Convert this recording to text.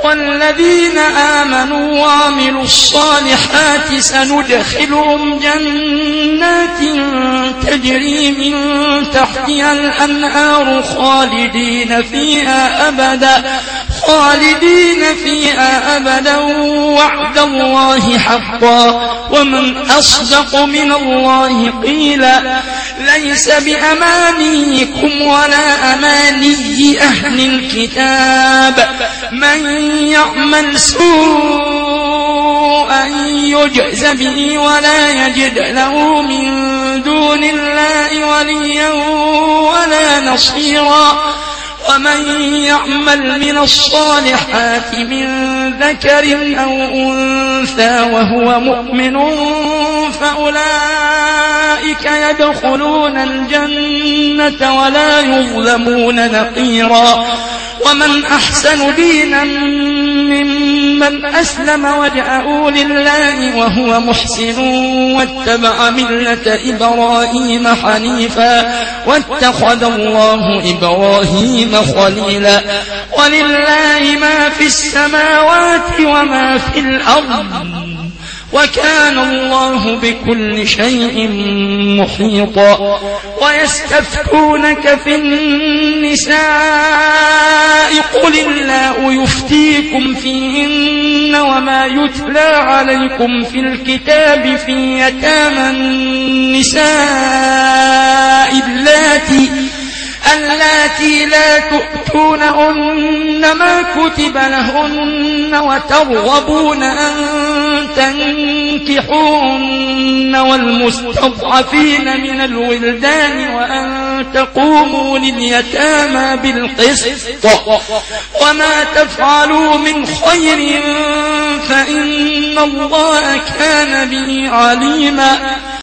والذين آمنوا وعملوا الصالحات سندخلهم جنات تجري من تحتها الأنهار خالدين فيها أبدا وعد الله حقا ومن أصدق من الله قيلا ليس بأمانيكم ولا أماني أهل الكتاب من يعمل سوءا يجز به ولا يجد له من دون الله وليا ولا نصيرا ومن يعمل من الصالحات من ذكر أو أنثى وهو مؤمن فأولئك يدخلون الجنة ولا يظلمون نقيرا ومن أحسن دينا ممن أسلم وجهه لله وهو محسن واتبع ملة إبراهيم حنيفا واتخذ الله إبراهيم خليلا ولله ما في السماوات وما في الأرض وكان الله بكل شيء محيطا ويستفتونك في النساء قل الله يفتيكم فيهن وما يتلى عليكم في الكتاب في يتامى النساء اللاتي لا تؤتونهن ما كتب لهن وترغبون أن تنكحوهن والمستضعفين من الولدان وأن تقوموا لليتامى بالقسط وما تفعلوا من خير فإن الله كان به عليما